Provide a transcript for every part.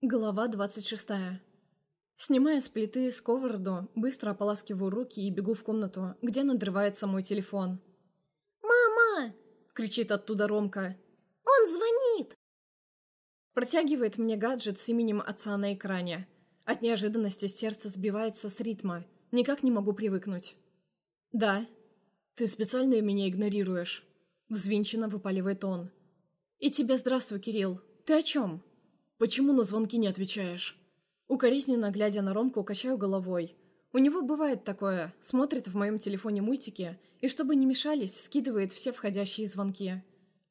Глава 26. Снимая с плиты сковороду, быстро ополаскиваю руки и бегу в комнату, где надрывается мой телефон. «Мама!» — кричит оттуда Ромка. «Он звонит!» Протягивает мне гаджет с именем отца на экране. От неожиданности сердце сбивается с ритма. Никак не могу привыкнуть. «Да. Ты специально меня игнорируешь?» — взвинченно выпаливает он. «И тебе здравствуй, Кирилл. Ты о чем? Почему на звонки не отвечаешь?» Укоризненно глядя на Ромку, качаю головой. У него бывает такое, смотрит в моем телефоне мультики и, чтобы не мешались, скидывает все входящие звонки.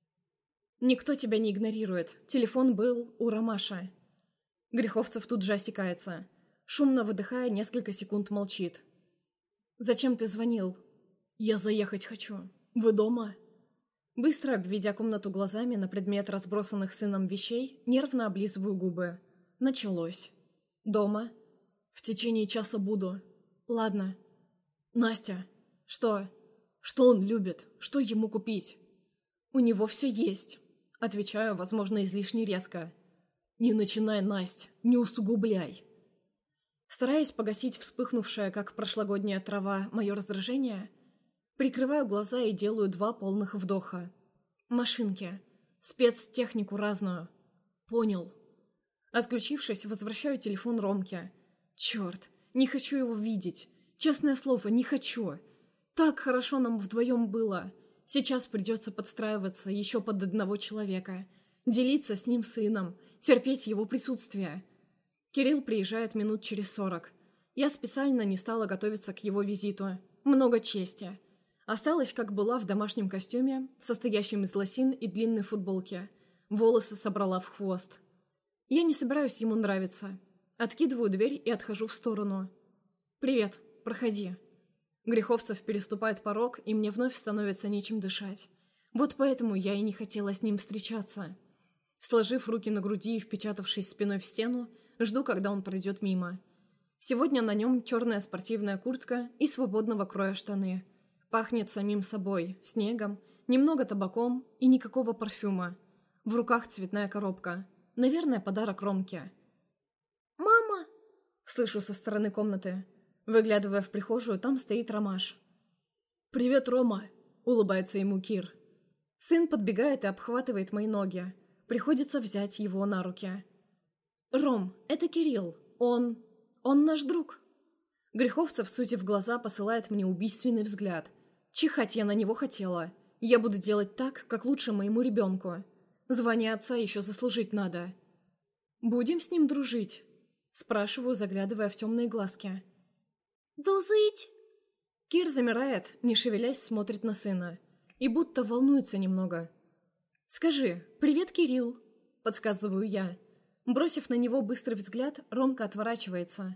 «Никто тебя не игнорирует. Телефон был у Ромаша». Греховцев тут же осекается. Шумно выдыхая, несколько секунд молчит. «Зачем ты звонил?» «Я заехать хочу. Вы дома?» Быстро обведя комнату глазами на предмет разбросанных сыном вещей, нервно облизываю губы. Началось. «Дома?» «В течение часа буду». «Ладно». «Настя». «Что?» «Что он любит? Что ему купить?» «У него все есть». Отвечаю, возможно, излишне резко. «Не начинай, Насть, не усугубляй». Стараясь погасить вспыхнувшее, как прошлогодняя трава, мое раздражение, прикрываю глаза и делаю 2 полных вдоха. Машинки. Спецтехнику разную. Понял. Отключившись, возвращаю телефон Ромке. Черт, не хочу его видеть. Честное слово, не хочу. Так хорошо нам вдвоем было. Сейчас придется подстраиваться еще под одного человека. Делиться с ним сыном. Терпеть его присутствие. Кирилл приезжает минут через 40. Я специально не стала готовиться к его визиту. Много чести. Осталась, как была, в домашнем костюме, состоящем из лосин и длинной футболки. Волосы собрала в хвост. Я не собираюсь ему нравиться. Откидываю дверь и отхожу в сторону. «Привет, проходи». Греховцев переступает порог, и мне вновь становится нечем дышать. Вот поэтому я и не хотела с ним встречаться. Сложив руки на груди и впечатавшись спиной в стену, жду, когда он пройдет мимо. Сегодня на нем черная спортивная куртка и свободного кроя штаны. Пахнет самим собой, снегом, немного табаком и никакого парфюма. В руках цветная коробка. Наверное, подарок Ромке. «Мама!» Слышу со стороны комнаты. Выглядывая в прихожую, там стоит Ромаш. «Привет, Рома!» — улыбается ему Кир. Сын подбегает и обхватывает мои ноги. Приходится взять его на руки. «Ром, это Кирилл. Он наш друг». Греховцев, сузив глаза, посылает мне убийственный взгляд. Чихать я на него хотела. Я буду делать так, как лучше моему ребенку. Звание отца еще заслужить надо. «Будем с ним дружить?» Спрашиваю, заглядывая в темные глазки. «Дузыть!» Кир замирает, не шевелясь, смотрит на сына. И будто волнуется немного. «Скажи, привет, Кирилл!» Подсказываю я. Бросив на него быстрый взгляд, Ромка отворачивается.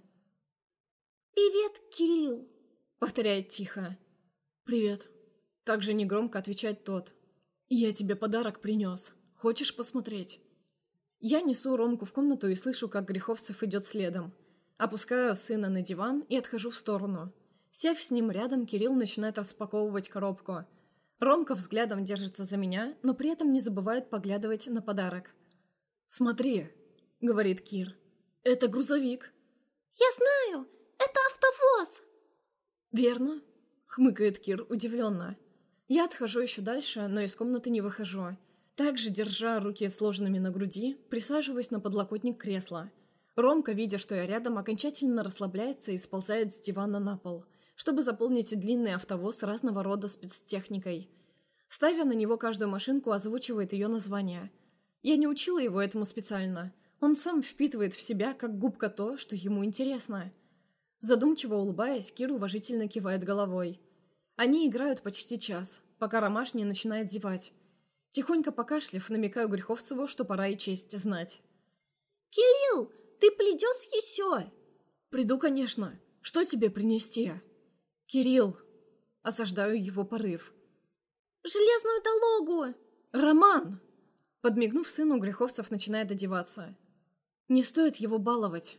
«Привет, Кирилл!» Повторяет тихо. «Привет!» Также негромко отвечает тот. «Я тебе подарок принес. Хочешь посмотреть?» Я несу Ромку в комнату и слышу, как Греховцев идет следом. Опускаю сына на диван и отхожу в сторону. Сев с ним рядом, Кирилл начинает распаковывать коробку. Ромка взглядом держится за меня, но при этом не забывает поглядывать на подарок. «Смотри», — говорит Кир, — «это грузовик». «Я знаю! Это автовоз!» «Верно?» — хмыкает Кир удивленно. Я отхожу еще дальше, но из комнаты не выхожу. Также, держа руки сложенными на груди, присаживаюсь на подлокотник кресла. Ромка, видя, что я рядом, окончательно расслабляется и сползает с дивана на пол, чтобы заполнить длинный автовоз разного рода спецтехникой. Ставя на него каждую машинку, озвучивает ее название. Я не учила его этому специально. Он сам впитывает в себя, как губка, то, что ему интересно. Задумчиво улыбаясь, Кир уважительно кивает головой. Они играют почти час, пока Ромаш не начинает зевать. Тихонько покашляв, намекаю Греховцеву, что пора и честь знать. «Кирилл, ты придешь еще?» «Приду, конечно. Что тебе принести?» «Кирилл!» Осаждаю его порыв. «Железную дорогу!» «Роман!» Подмигнув сыну, Греховцев начинает одеваться. «Не стоит его баловать».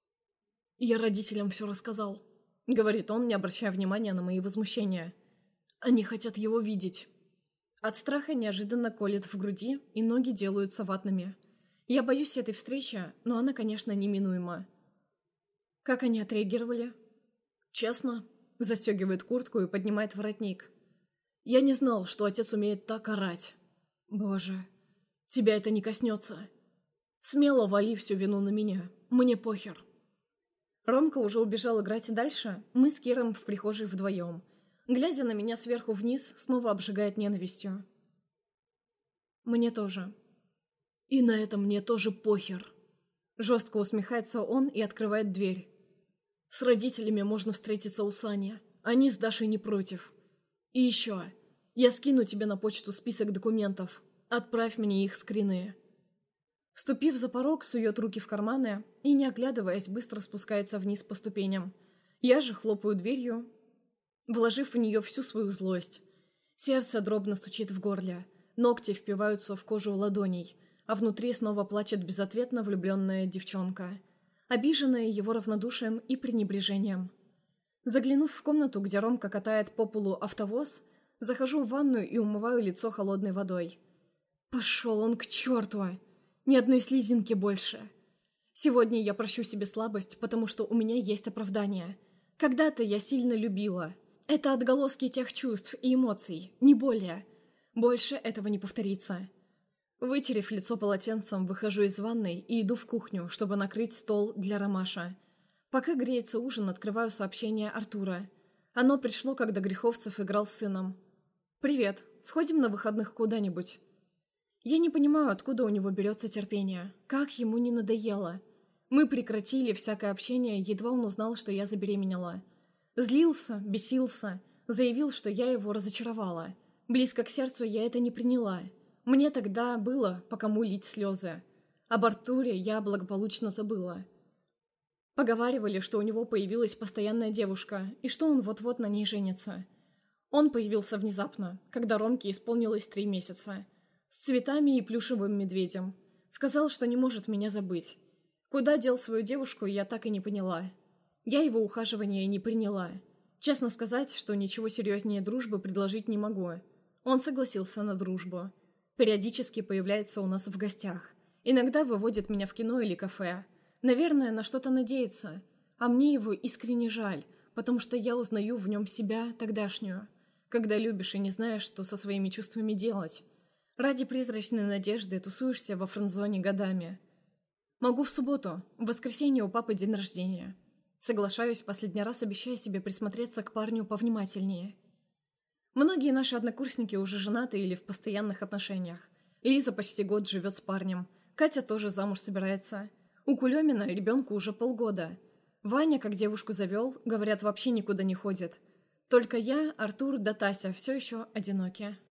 «Я родителям все рассказал», — говорит он, не обращая внимания на мои возмущения. «Они хотят его видеть». От страха неожиданно колет в груди, и ноги делаются ватными. Я боюсь этой встречи, но она, конечно, неминуема. Как они отреагировали? Честно, застегивает куртку и поднимает воротник. Я не знал, что отец умеет так орать. Боже, тебя это не коснется. Смело вали всю вину на меня. Мне похер. Ромка уже убежал играть дальше, мы с Киром в прихожей вдвоем. Глядя на меня сверху вниз, снова обжигает ненавистью. Мне тоже. И на это мне тоже похер. Жестко усмехается он и открывает дверь. С родителями можно встретиться у Сани. Они с Дашей не против. И еще. Я скину тебе на почту список документов. Отправь мне их скрины. Ступив за порог, сует руки в карманы и, не оглядываясь, быстро спускается вниз по ступеням. Я же хлопаю дверью, вложив в нее всю свою злость. Сердце дробно стучит в горле, ногти впиваются в кожу ладоней, а внутри снова плачет безответно влюбленная девчонка, обиженная его равнодушием и пренебрежением. Заглянув в комнату, где Ромка катает по полу автовоз, захожу в ванную и умываю лицо холодной водой. Пошел он к черту! Ни одной слезинки больше. Сегодня я прощу себе слабость, потому что у меня есть оправдание. Когда-то я сильно любила. Это отголоски тех чувств и эмоций, не более. Больше этого не повторится. Вытерев лицо полотенцем, выхожу из ванной и иду в кухню, чтобы накрыть стол для Ромаша. Пока греется ужин, открываю сообщение Артура. Оно пришло, когда Греховцев играл с сыном. «Привет. Сходим на выходных куда-нибудь?» Я не понимаю, откуда у него берется терпение. Как ему не надоело. Мы прекратили всякое общение, едва он узнал, что я забеременела. Злился, бесился, заявил, что я его разочаровала. Близко к сердцу я это не приняла. Мне тогда было по кому лить слезы. Об Артуре я благополучно забыла. Поговаривали, что у него появилась постоянная девушка, и что он вот-вот на ней женится. Он появился внезапно, когда Ромке исполнилось 3 месяца. С цветами и плюшевым медведем. Сказал, что не может меня забыть. Куда дел свою девушку, я так и не поняла. Я его ухаживание не приняла. Честно сказать, что ничего серьезнее дружбы предложить не могу. Он согласился на дружбу. Периодически появляется у нас в гостях. Иногда выводит меня в кино или кафе. Наверное, на что-то надеется. А мне его искренне жаль, потому что я узнаю в нем себя тогдашнюю. Когда любишь и не знаешь, что со своими чувствами делать. Ради призрачной надежды тусуешься во френдзоне годами. Могу в субботу, в воскресенье у папы день рождения. Соглашаюсь, последний раз обещаю себе присмотреться к парню повнимательнее. Многие наши однокурсники уже женаты или в постоянных отношениях. Лиза почти год живет с парнем. Катя тоже замуж собирается. У Кулемина ребенку уже полгода. Ваня, как девушку завел, говорят, вообще никуда не ходит. Только я, Артур да Тася все еще одиноки.